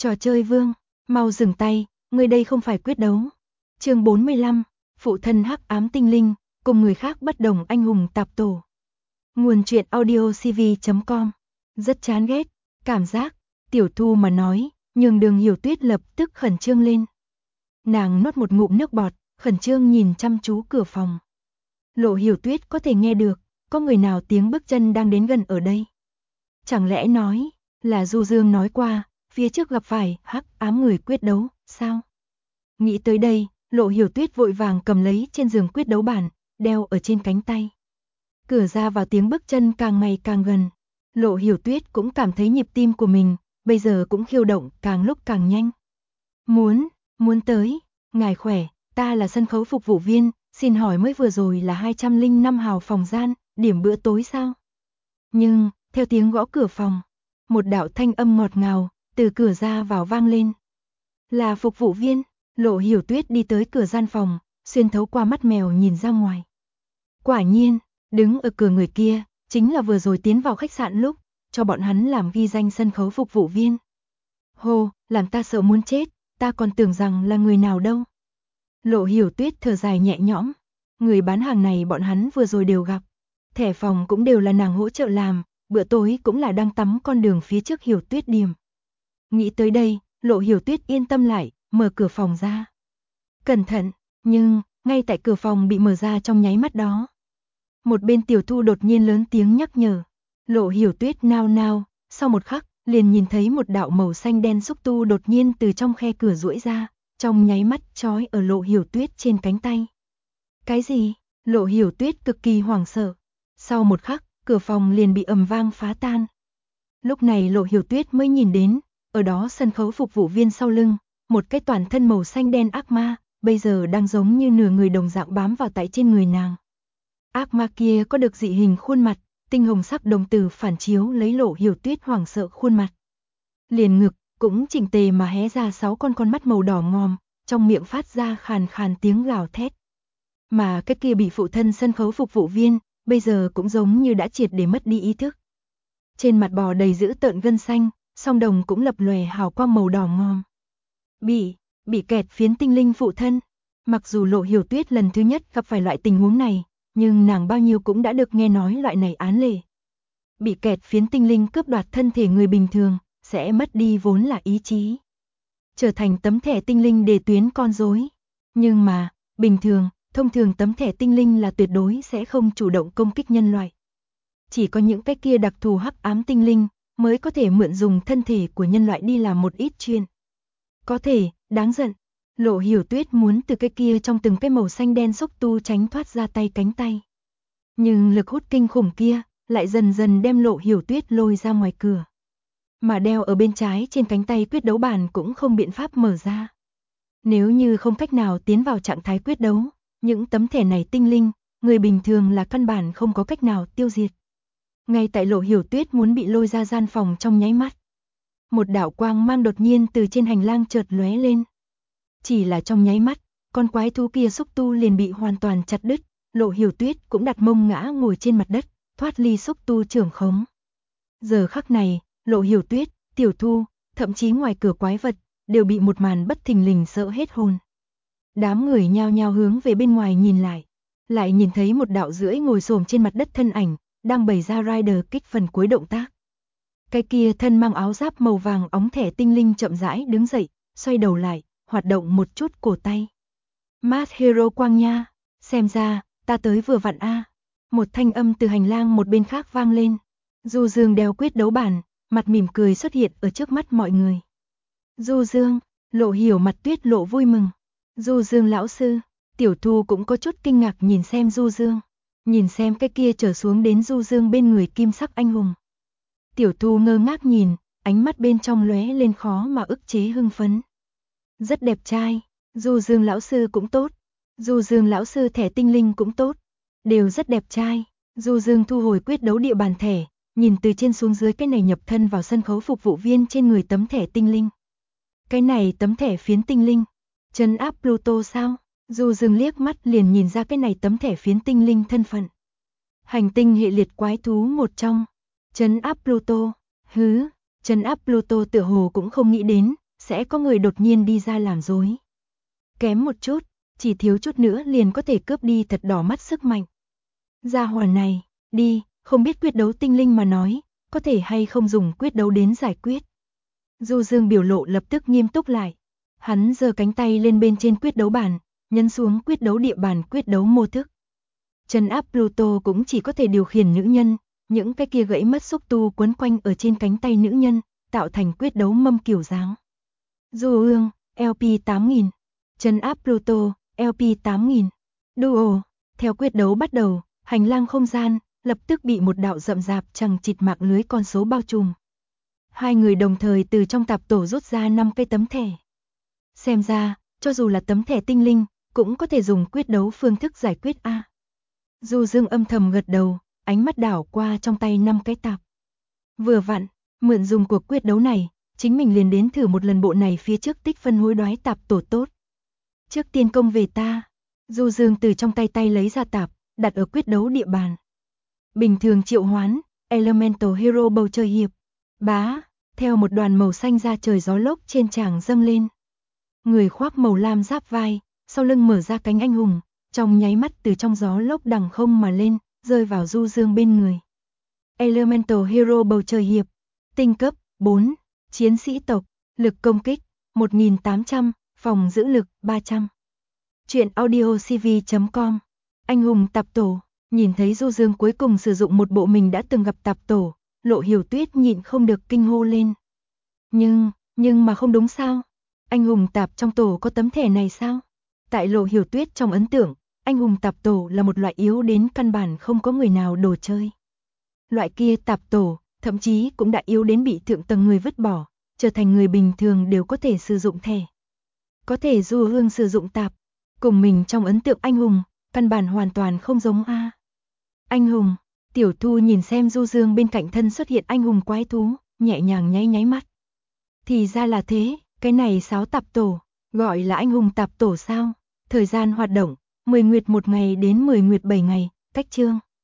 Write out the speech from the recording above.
Trò chơi vương, mau dừng tay, người đây không phải quyết đấu. Chương 45, phụ thân hắc ám tinh linh, cùng người khác bất đồng anh hùng tạp tổ. Nguồn truyện audiocv.com. Rất chán ghét, cảm giác, Tiểu Thu mà nói, nhường Đường Hiểu Tuyết lập tức khẩn trương lên. Nàng nuốt một ngụm nước bọt, khẩn trương nhìn chăm chú cửa phòng. Lộ Hiểu Tuyết có thể nghe được, có người nào tiếng bước chân đang đến gần ở đây. Chẳng lẽ nói, là Du Dương nói qua, phía trước gặp phải hắc ám người quyết đấu, sao? Nghĩ tới đây, Lộ Hiểu Tuyết vội vàng cầm lấy trên giường quyết đấu bản, đeo ở trên cánh tay. Cửa ra vào tiếng bước chân càng ngày càng gần. Lộ Hiểu Tuyết cũng cảm thấy nhịp tim của mình, bây giờ cũng khiêu động càng lúc càng nhanh. Muốn tới, ngài khỏe, ta là sân khấu phục vụ viên, xin hỏi mới vừa rồi là 205 hào phòng gian, điểm bữa tối sao? Nhưng, theo tiếng gõ cửa phòng, một đạo thanh âm ngọt ngào, từ cửa ra vào vang lên. Là phục vụ viên, Lộ Hiểu Tuyết đi tới cửa gian phòng, xuyên thấu qua mắt mèo nhìn ra ngoài. Quả nhiên, đứng ở cửa người kia, chính là vừa rồi tiến vào khách sạn lúc, cho bọn hắn làm ghi danh sân khấu phục vụ viên. Hô, làm ta sợ muốn chết, ta còn tưởng rằng là người nào đâu. Lộ Hiểu Tuyết thở dài nhẹ nhõm, người bán hàng này bọn hắn vừa rồi đều gặp. Thẻ phòng cũng đều là nàng hỗ trợ làm, bữa tối cũng là đang tắm con đường phía trước Hiểu Tuyết điểm. Nghĩ tới đây, Lộ Hiểu Tuyết yên tâm lại, mở cửa phòng ra. Cẩn thận, nhưng, ngay tại cửa phòng bị mở ra trong nháy mắt đó. Một bên Tiểu Thu đột nhiên lớn tiếng nhắc nhở. Lộ Hiểu Tuyết nao nao, sau một khắc, liền nhìn thấy một đạo màu xanh đen xúc tu đột nhiên từ trong khe cửa duỗi ra, trong nháy mắt trói ở Lộ Hiểu Tuyết trên cánh tay. Cái gì? Lộ Hiểu Tuyết cực kỳ hoảng sợ. Sau một khắc, cửa phòng liền bị ầm vang phá tan. Lúc này Lộ Hiểu Tuyết mới nhìn đến, ở đó sân khấu phục vụ viên sau lưng, một cái toàn thân màu xanh đen ác ma, bây giờ đang giống như nửa người đồng dạng bám vào tại trên người nàng. Ác ma kia có được dị hình khuôn mặt, tinh hồng sắc đồng tử phản chiếu lấy Lộ Hiểu Tuyết hoảng sợ khuôn mặt. Liền ngực cũng chỉnh tề mà hé ra 6 con mắt màu đỏ ngòm, trong miệng phát ra khàn khàn tiếng gào thét. Mà cái kia bị phụ thân sân khấu phục vụ viên, bây giờ cũng giống như đã triệt để mất đi ý thức. Trên mặt bò đầy dữ tợn gân xanh, song đồng cũng lập lòe hào quang màu đỏ ngòm. Bị kẹt phiến tinh linh phụ thân. Mặc dù Lộ Hiểu Tuyết lần thứ nhất gặp phải loại tình huống này, nhưng nàng bao nhiêu cũng đã được nghe nói loại này án lệ. Bị kẹt phiến tinh linh cướp đoạt thân thể người bình thường, sẽ mất đi vốn là ý chí. Trở thành tấm thẻ tinh linh để tuyến con rối. Nhưng mà, thông thường tấm thẻ tinh linh là tuyệt đối sẽ không chủ động công kích nhân loại. Chỉ có những cái kia đặc thù hắc ám tinh linh mới có thể mượn dùng thân thể của nhân loại đi làm một ít chuyện. Có thể, đáng giận. Lộ Hiểu Tuyết muốn từ cái kia trong từng cái màu xanh đen xúc tu tránh thoát ra tay cánh tay. Nhưng lực hút kinh khủng kia lại dần dần đem Lộ Hiểu Tuyết lôi ra ngoài cửa. Mà đeo ở bên trái trên cánh tay quyết đấu bản cũng không biện pháp mở ra. Nếu như không cách nào tiến vào trạng thái quyết đấu, những tấm thẻ này tinh linh, người bình thường là căn bản không có cách nào tiêu diệt. Ngay tại Lộ Hiểu Tuyết muốn bị lôi ra gian phòng trong nháy mắt, một đạo quang mang đột nhiên từ trên hành lang chợt lóe lên. Chỉ là trong nháy mắt, con quái thú kia xúc tu liền bị hoàn toàn chặt đứt, Lộ Hiểu Tuyết cũng đặt mông ngã ngồi trên mặt đất, thoát ly xúc tu trưởng khống. Giờ khắc này, Lộ Hiểu Tuyết, Tiểu Thu, thậm chí ngoài cửa quái vật, đều bị một màn bất thình lình sợ hết hồn. Đám người nhao nhao hướng về bên ngoài nhìn lại nhìn thấy một đạo rưỡi ngồi xổm trên mặt đất thân ảnh, đang bày ra Rider kích phần cuối động tác. Cái kia thân mang áo giáp màu vàng óng thẻ tinh linh chậm rãi đứng dậy, xoay đầu lại, hoạt động một chút cổ tay. Mad Hero Quang Nha, xem ra, ta tới vừa vặn a. Một thanh âm từ hành lang một bên khác vang lên. Du Dương đeo quyết đấu bản, mặt mỉm cười xuất hiện ở trước mắt mọi người. Du Dương, Lộ Hiểu mặt Tuyết lộ vui mừng. Du Dương lão sư, Tiểu Thu cũng có chút kinh ngạc nhìn xem Du Dương. Nhìn xem cái kia trở xuống đến Du Dương bên người kim sắc anh hùng. Tiểu Thu ngơ ngác nhìn, ánh mắt bên trong lóe lên khó mà ức chế hưng phấn. Rất đẹp trai, Du Dương lão sư cũng tốt. Du Dương lão sư thẻ tinh linh cũng tốt. Đều rất đẹp trai. Du Dương thu hồi quyết đấu địa bàn thẻ, nhìn từ trên xuống dưới cái này nhập thân vào sân khấu phục vụ viên trên người tấm thẻ tinh linh. Cái này tấm thẻ phiến tinh linh. Trấn áp Pluto sao? Du Dương liếc mắt liền nhìn ra cái này tấm thẻ phiến tinh linh thân phận. Hành tinh hệ liệt quái thú một trong. Trấn áp Pluto. Trấn áp Pluto tựa hồ cũng không nghĩ đến, sẽ có người đột nhiên đi ra làm dối. Kém một chút, chỉ thiếu chút nữa liền có thể cướp đi thật đỏ mắt sức mạnh. Gia hỏa này, đi, không biết quyết đấu tinh linh mà nói, có thể hay không dùng quyết đấu đến giải quyết. Du Dương biểu lộ lập tức nghiêm túc lại. Hắn giơ cánh tay lên bên trên quyết đấu bàn, nhấn xuống quyết đấu địa bàn quyết đấu mô thức. Trấn áp Pluto cũng chỉ có thể điều khiển nữ nhân, những cái kia gãy mất xúc tu quấn quanh ở trên cánh tay nữ nhân, tạo thành quyết đấu mâm kiểu dáng. Du Ương, LP 8000. Trấn áp Pluto, LP 8000. Duo, theo quyết đấu bắt đầu, hành lang không gian lập tức bị một đạo rậm rạp chằng chịt mạng lưới con số bao trùm. Hai người đồng thời từ trong tạp tổ rút ra 5 cây tấm thẻ. Xem ra, cho dù là tấm thẻ tinh linh, cũng có thể dùng quyết đấu phương thức giải quyết a. Du Dương âm thầm gật đầu, ánh mắt đảo qua trong tay 5 cái tạp. Vừa vặn, mượn dùng cuộc quyết đấu này, chính mình liền đến thử một lần bộ này phía trước tích phân hối đoái tạp tổ tốt. Trước tiên công về ta. Du Dương từ trong tay lấy ra tạp, đặt ở quyết đấu địa bàn. Bình thường triệu hoán, Elemental Hero bầu trời hiệp. Bá, theo một đoàn màu xanh ra trời gió lốc trên tràng dâng lên. Người khoác màu lam giáp vai, sau lưng mở ra cánh anh hùng, trong nháy mắt từ trong gió lốc đằng không mà lên, rơi vào Du Dương bên người. Elemental Hero bầu trời hiệp, tinh cấp 4, chiến sĩ tộc, lực công kích 1800, phòng giữ lực 300. Chuyện audio cv.com. Anh hùng tạp tổ. Nhìn thấy Du Dương cuối cùng sử dụng một bộ mình đã từng gặp tạp tổ, Lộ Hiểu Tuyết nhịn không được kinh hô lên. Nhưng mà không đúng sao? Anh hùng tạp trong tổ có tấm thẻ này sao? Tại Lộ Hiểu Tuyết trong ấn tượng, anh hùng tạp tổ là một loại yếu đến căn bản không có người nào đồ chơi. Loại kia tạp tổ, thậm chí cũng đã yếu đến bị thượng tầng người vứt bỏ, trở thành người bình thường đều có thể sử dụng thẻ. Có thể Du Hương sử dụng tạp, cùng mình trong ấn tượng anh hùng, căn bản hoàn toàn không giống a. Anh hùng, Tiểu Thu nhìn xem Du Dương bên cạnh thân xuất hiện anh hùng quái thú, nhẹ nhàng nháy mắt. Thì ra là thế, cái này 6 tạp tổ, gọi là anh hùng tạp tổ sao? Thời gian hoạt động, 10 nguyệt 1 ngày đến 10 nguyệt 7 ngày, cách chương.